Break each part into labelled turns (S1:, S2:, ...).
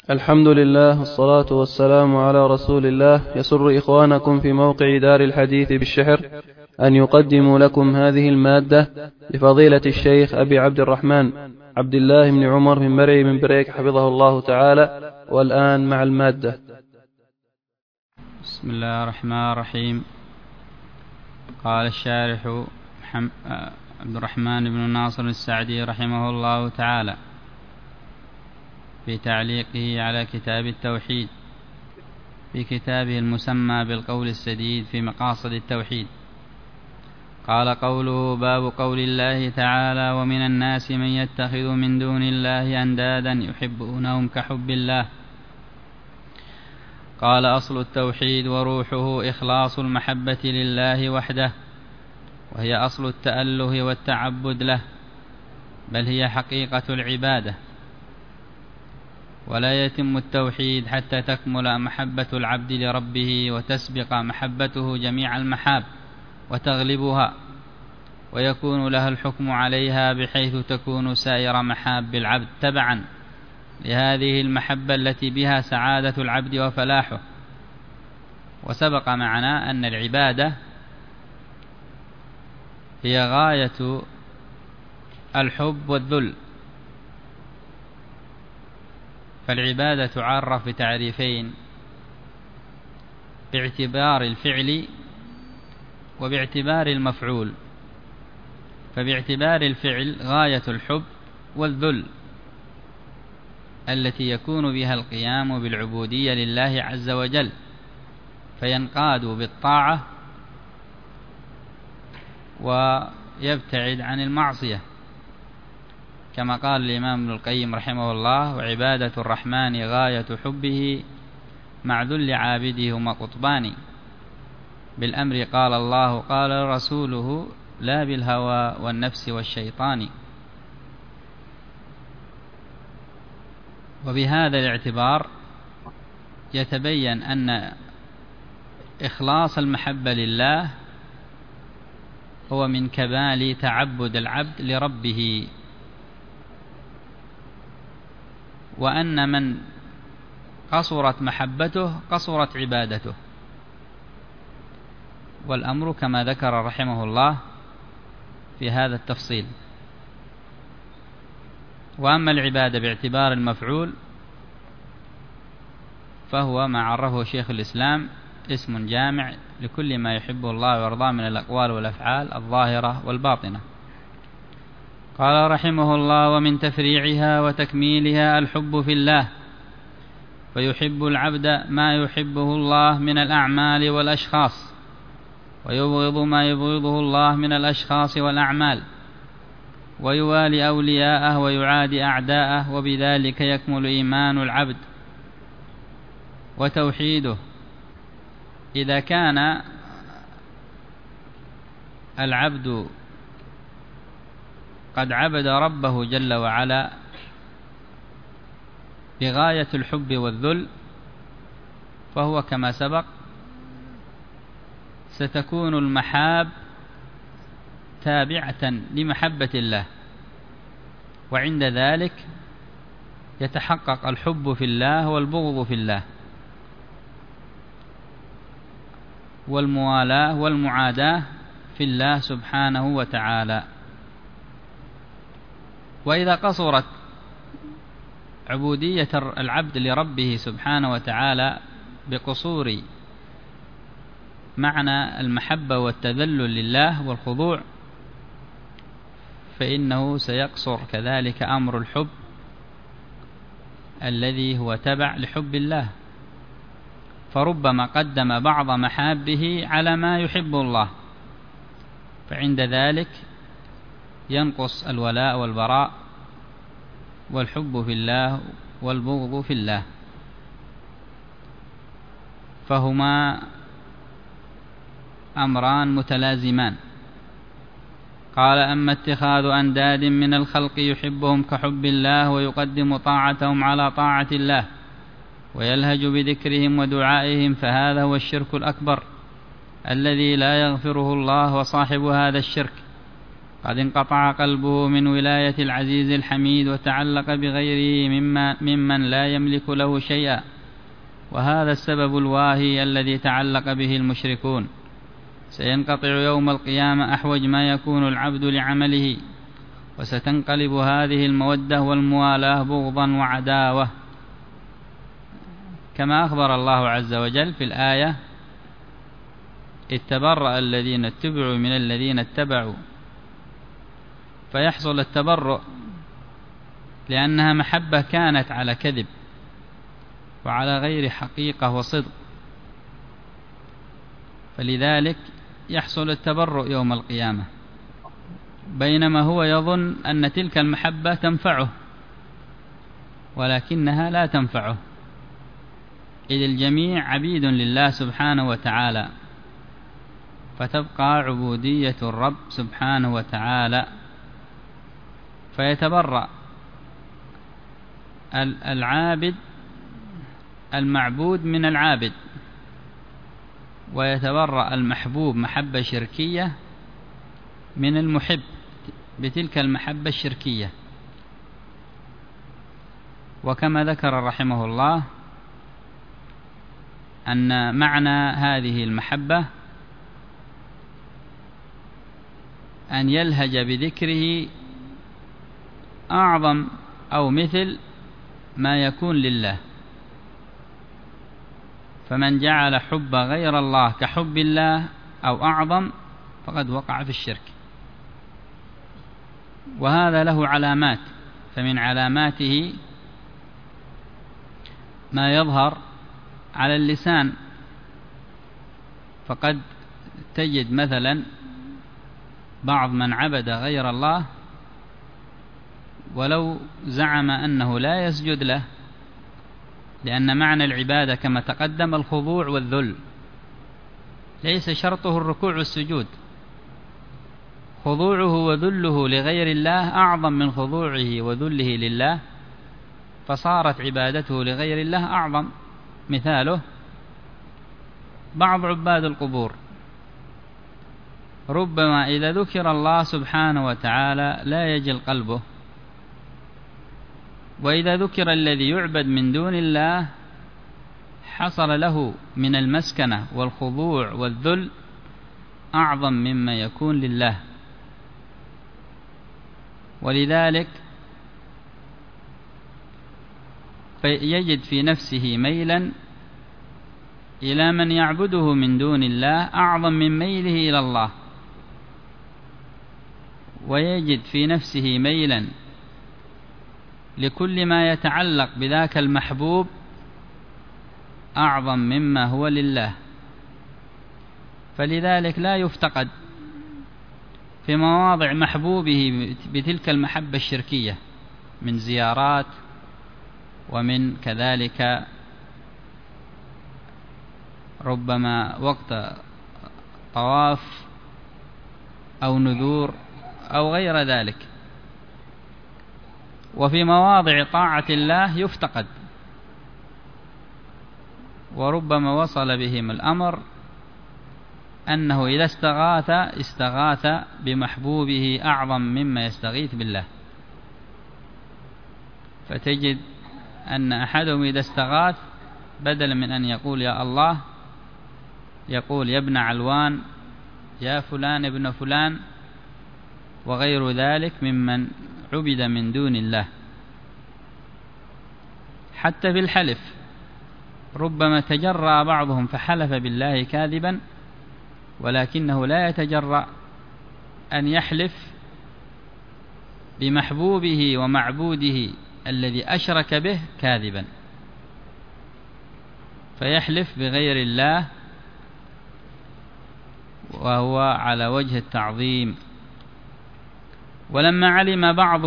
S1: الحمد لله والصلاة والسلام على رسول الله. يسر إخوانكم في موقع دار الحديث بالشحر أن يقدموا لكم هذه المادة لفضيلة الشيخ أبي عبد الرحمن عبد الله بن عمر بن مرعي بن بريك حفظه الله تعالى. والآن مع المادة.
S2: بسم الله الرحمن الرحيم. قال الشارح عبد الرحمن بن ناصر السعدي رحمه الله تعالى في تعليقه على كتاب التوحيد في كتابه المسمى بالقول السديد في مقاصد التوحيد، قال: قوله: باب قول الله تعالى: ومن الناس من يتخذ من دون الله أندادا يحبونهم كحب الله. قال: أصل التوحيد وروحه إخلاص المحبة لله وحده، وهي أصل التأله والتعبد له، بل هي حقيقة العبادة. ولا يتم التوحيد حتى تكمل محبة العبد لربه وتسبق محبته جميع المحاب وتغلبها، ويكون لها الحكم عليها بحيث تكون سائر محاب العبد تبعا لهذه المحبة التي بها سعادة العبد وفلاحه. وسبق معنا أن العبادة هي غاية الحب والذل، فالعبادة تعرف بتعريفين: باعتبار الفعل وباعتبار المفعول. فباعتبار الفعل غاية الحب والذل التي يكون بها القيام بالعبودية لله عز وجل، فينقاد بالطاعة ويبتعد عن المعصية، كما قال الإمام ابن القيم رحمه الله: وعبادة الرحمن غاية حبه مع ذل عابده هما قطبان، بالأمر قال الله قال رسوله لا بالهوى والنفس والشيطان. وبهذا الاعتبار يتبين أن إخلاص المحبة لله هو من كمال تعبد العبد لربه، وأن من قصرت محبته قصرت عبادته، والأمر كما ذكر رحمه الله في هذا التفصيل. وأما العبادة باعتبار المفعول فهو ما عرفه شيخ الإسلام اسم جامع لكل ما يحبه الله ويرضاه من الأقوال والأفعال الظاهرة والباطنة. قال رحمه الله: ومن تفريعها وتكميلها الحب في الله، فيحب العبد ما يحبه الله من الأعمال والأشخاص، ويبغض ما يبغضه الله من الأشخاص والأعمال، ويوالي أولياءه ويعادي أعداءه، وبذلك يكمل إيمان العبد وتوحيده. إذا كان العبد قد عبد ربه جل وعلا بغاية الحب والذل، فهو كما سبق ستكون المحاب تابعة لمحبة الله، وعند ذلك يتحقق الحب في الله والبغض في الله، والموالاة والمعاداة في الله سبحانه وتعالى. وإذا قصرت عبودية العبد لربه سبحانه وتعالى بقصور معنى المحبة والتذلل لله والخضوع، فإنه سيقصر كذلك أمر الحب الذي هو تبع لحب الله، فربما قدم بعض محابه على ما يحب الله، فعند ذلك ينقص الولاء والبراء والحب في الله والبغض في الله، فهما أمران متلازمان. قال: أما اتخاذ أنداد من الخلق يحبهم كحب الله ويقدم طاعتهم على طاعة الله ويلهج بذكرهم ودعائهم، فهذا هو الشرك الأكبر الذي لا يغفره الله، وصاحب هذا الشرك قد انقطع قلبه من ولاية العزيز الحميد وتعلق بغيره ممن لا يملك له شيئا، وهذا السبب الواهي الذي تعلق به المشركون. سينقطع يوم القيامة أحوج ما يكون العبد لعمله، وستنقلب هذه المودة والموالاة بغضا وعداوة، كما أخبر الله عز وجل في الآية: إذ تبرأ الذين اتبعوا من الذين اتبعوا. فيحصل التبرؤ لأنها محبة كانت على كذب وعلى غير حقيقة وصدق، فلذلك يحصل التبرؤ يوم القيامة، بينما هو يظن أن تلك المحبة تنفعه، ولكنها لا تنفعه، إذ الجميع عبيد لله سبحانه وتعالى، فتبقى عبودية الرب سبحانه وتعالى. فيتبرأ العابد المعبود من العابد، ويتبرأ المحبوب محبة شركية من المحب بتلك المحبة الشركية. وكما ذكر رحمه الله أن معنى هذه المحبة أن يلهج بذكره أعظم أو مثل ما يكون لله، فمن جعل حب غير الله كحب الله أو أعظم فقد وقع في الشرك. وهذا له علامات، فمن علاماته ما يظهر على اللسان، فقد تجد مثلا بعض من عبد غير الله ولو زعم أنه لا يسجد له، لأن معنى العبادة كما تقدم الخضوع والذل، ليس شرطه الركوع والسجود، خضوعه وذله لغير الله أعظم من خضوعه وذله لله، فصارت عبادته لغير الله أعظم. مثاله بعض عباد القبور، ربما إذا ذكر الله سبحانه وتعالى لا يجل قلبه، وإذا ذكر الذي يعبد من دون الله حصل له من المسكنة والخضوع والذل أعظم مما يكون لله. ولذلك فيجد في نفسه ميلا إلى من يعبده من دون الله أعظم من ميله إلى الله، ويجد في نفسه ميلا لكل ما يتعلق بذاك المحبوب أعظم مما هو لله. فلذلك لا يفتقد في مواضع محبوبه بتلك المحبة الشركية من زيارات، ومن كذلك ربما وقت طواف أو نذور أو غير ذلك. وفي مواضع طاعة الله يفتقد، وربما وصل بهم الأمر أنه إذا استغاث بمحبوبه أعظم مما يستغيث بالله. فتجد أن أحدهم إذا استغاث بدلا من أن يقول يا الله يقول يا ابن علوان، يا فلان ابن فلان، وغير ذلك ممن عبد من دون الله. حتى بالحلف ربما تجرأ بعضهم فحلف بالله كاذبا، ولكنه لا يتجرأ أن يحلف بمحبوبه ومعبوده الذي أشرك به كاذبا، فيحلف بغير الله وهو على وجه التعظيم. ولما علم بعض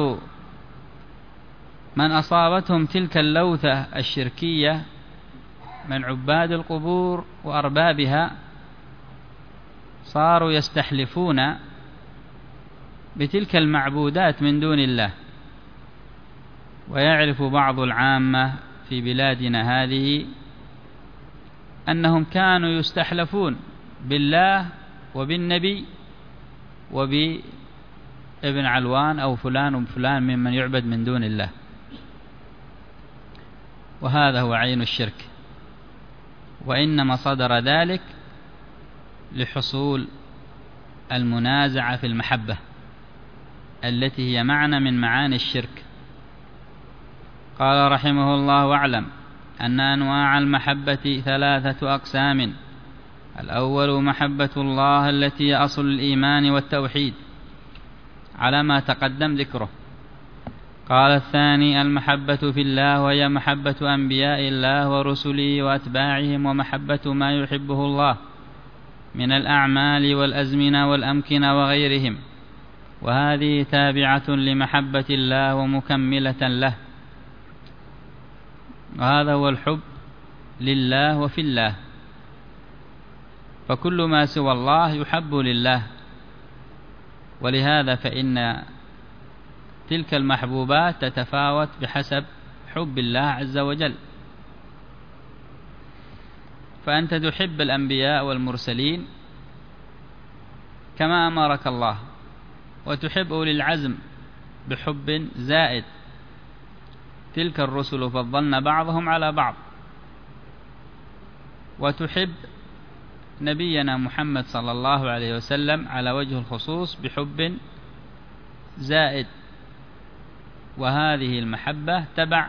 S2: من أصابتهم تلك اللوثة الشركية من عباد القبور وأربابها، صاروا يستحلفون بتلك المعبودات من دون الله. ويعرف بعض العامة في بلادنا هذه أنهم كانوا يستحلفون بالله وبالنبي ابن علوان أو فلان وفلان ممن يعبد من دون الله، وهذا هو عين الشرك. وإنما صدر ذلك لحصول المنازعة في المحبة التي هي معنى من معاني الشرك. قال رحمه الله: واعلم أن أنواع المحبة 3 أقسام: الأول محبة الله التي هي أصل الإيمان والتوحيد على ما تقدم ذكره. قال الثاني المحبة في الله، وهي محبة أنبياء الله ورسله وأتباعهم، ومحبة ما يحبه الله من الأعمال والأزمنة والأمكنة وغيرهم، وهذه تابعة لمحبة الله ومكملة له. وهذا هو الحب لله وفي الله، فكل ما سوى الله يحب لله، ولهذا فإن تلك المحبوبات تتفاوت بحسب حب الله عز وجل. فأنت تحب الأنبياء والمرسلين كما أمرك الله، وتحب أولي العزم بحب زائد، تلك الرسل فضلنا بعضهم على بعض، وتحب نبينا محمد صلى الله عليه وسلم على وجه الخصوص بحب زائد، وهذه المحبة تبع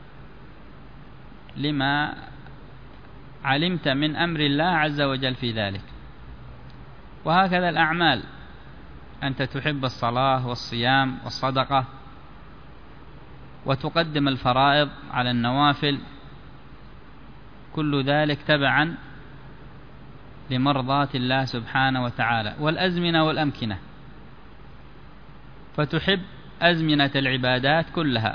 S2: لما علمت من أمر الله عز وجل في ذلك. وهكذا الأعمال، أنت تحب الصلاة والصيام والصدقة، وتقدم الفرائض على النوافل، كل ذلك تبعا لمرضاة الله سبحانه وتعالى. والأزمنة والأمكنة، فتحب أزمنة العبادات كلها،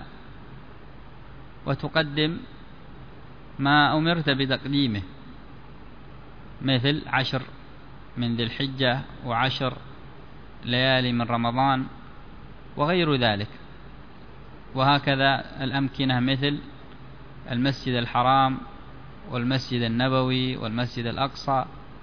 S2: وتقدم ما أمرت بتقديمه، مثل 10 من ذي الحجة و10 ليالي من رمضان وغير ذلك. وهكذا الأمكنة، مثل المسجد الحرام والمسجد النبوي والمسجد الأقصى.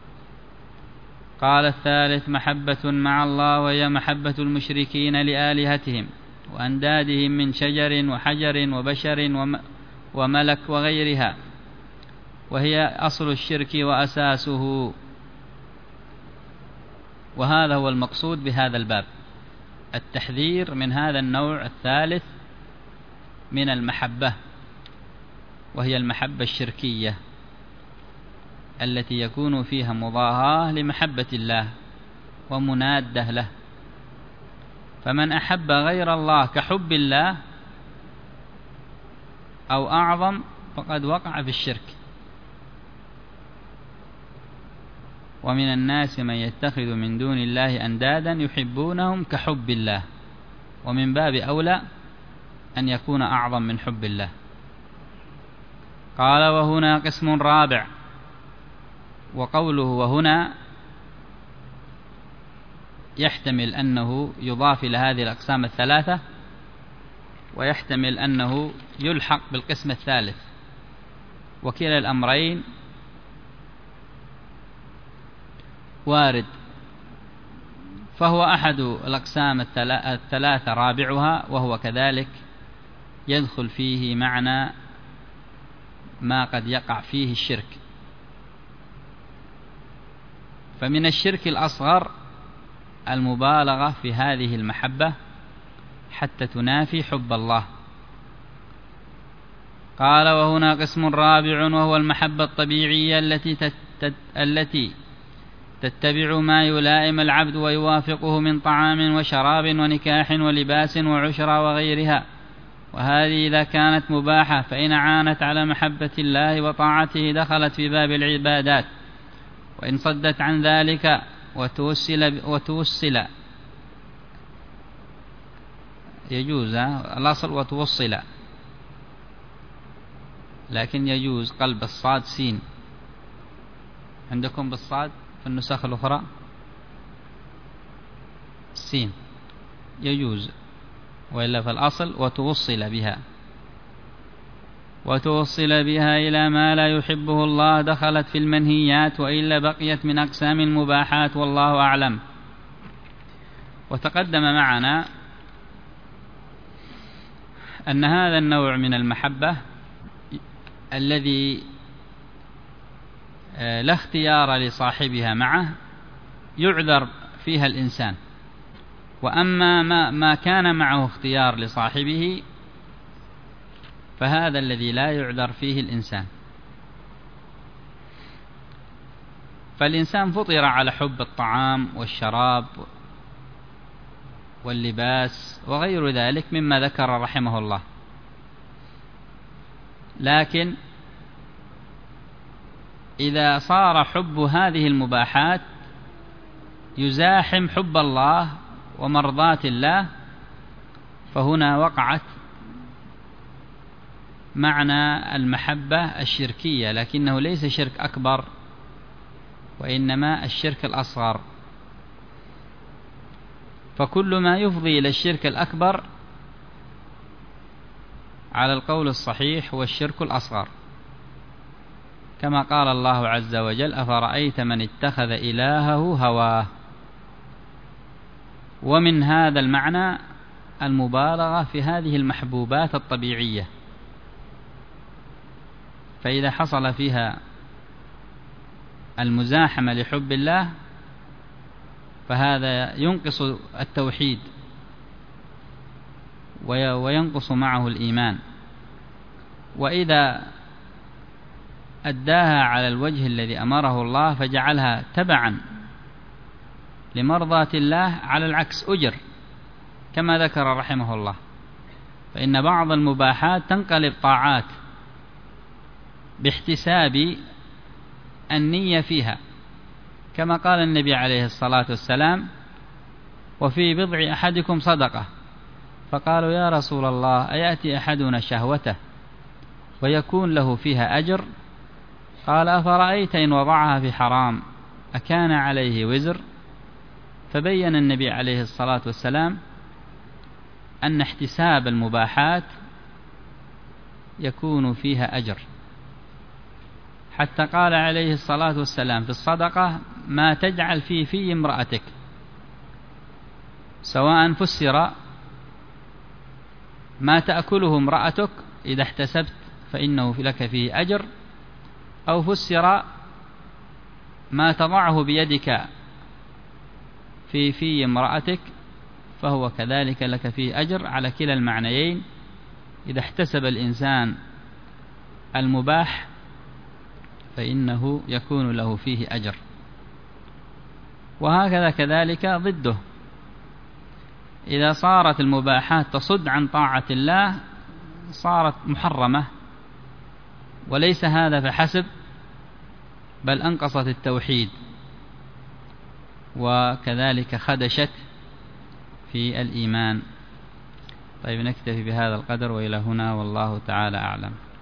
S2: قال الثالث محبة مع الله، وهي محبة المشركين لآلهتهم وأندادهم من شجر وحجر وبشر وملك وغيرها، وهي أصل الشرك وأساسه. وهذا هو المقصود بهذا الباب، التحذير من هذا النوع الثالث من المحبة، وهي المحبة الشركية التي يكون فيها مضاهاة لمحبة الله ومنادة له. فمن أحب غير الله كحب الله أو أعظم فقد وقع في الشرك. ومن الناس من يتخذ من دون الله أندادا يحبونهم كحب الله، ومن باب أولى أن يكون أعظم من حب الله. قال: وهنا قسم رابع. وقوله وهنا يحتمل أنه يضاف إلى هذه الأقسام الثلاثة، ويحتمل أنه يلحق بالقسم الثالث، وكلا الأمرين وارد. فهو أحد الأقسام الثلاثة رابعها، وهو كذلك يدخل فيه معنى ما قد يقع فيه الشرك. فمن الشرك الأصغر المبالغة في هذه المحبة حتى تنافي حب الله. قال: وهنا قسم رابع، وهو المحبة الطبيعية التي تتبع ما يلائم العبد ويوافقه من طعام وشراب ونكاح ولباس وعشرة وغيرها، وهذه إذا كانت مباحة فإن عانت على محبة الله وطاعته دخلت في باب العبادات، وإن صدت عن ذلك وتوصل يجوز الأصل وتوصل، لكن يجوز قلب الصاد سين. عندكم بالصاد في النسخ الأخرى سين، يجوز، وإلا في الأصل وتوصل بها. وتوصل بها إلى ما لا يحبه الله دخلت في المنهيات، وإلا بقيت من أقسام المباحات، والله أعلم. وتقدم معنا أن هذا النوع من المحبة الذي لا اختيار لصاحبها معه يعذر فيها الإنسان، وأما ما كان معه اختيار لصاحبه فهذا الذي لا يعذر فيه الإنسان. فالإنسان فطر على حب الطعام والشراب واللباس وغير ذلك مما ذكر رحمه الله، لكن إذا صار حب هذه المباحات يزاحم حب الله ومرضاة الله فهنا وقعت معنى المحبة الشركية، لكنه ليس شرك أكبر وإنما الشرك الأصغر. فكل ما يفضي إلى الشرك الأكبر على القول الصحيح هو الشرك الأصغر، كما قال الله عز وجل: أفرأيت من اتخذ إلهه هواه. ومن هذا المعنى المبالغة في هذه المحبوبات الطبيعية، فإذا حصل فيها المزاحمة لحب الله فهذا ينقص التوحيد وينقص معه الإيمان. وإذا أداها على الوجه الذي أمره الله فجعلها تبعا لمرضاة الله على العكس أجر، كما ذكر رحمه الله. فإن بعض المباحات تنقلب طاعات باحتساب النية فيها، كما قال النبي عليه الصلاة والسلام: وفي بضع أحدكم صدقة. فقالوا: يا رسول الله، أيأتي أحدنا شهوته ويكون له فيها أجر؟ قال: أفرأيت إن وضعها في حرام أكان عليه وزر؟ فبين النبي عليه الصلاة والسلام أن احتساب المباحات يكون فيها أجر، حتى قال عليه الصلاة والسلام في الصدقة: ما تجعل في امرأتك، سواء فسر ما تأكله امرأتك إذا احتسبت فإنه لك فيه أجر، أو فسر ما تضعه بيدك في امرأتك فهو كذلك لك فيه أجر. على كلا المعنيين إذا احتسب الإنسان المباح فإنه يكون له فيه أجر. وهكذا كذلك ضده، إذا صارت المباحات تصد عن طاعة الله صارت محرمة، وليس هذا فحسب بل أنقصت التوحيد وكذلك خدشت في الإيمان. طيب، نكتفي بهذا القدر وإلى هنا، والله تعالى أعلم.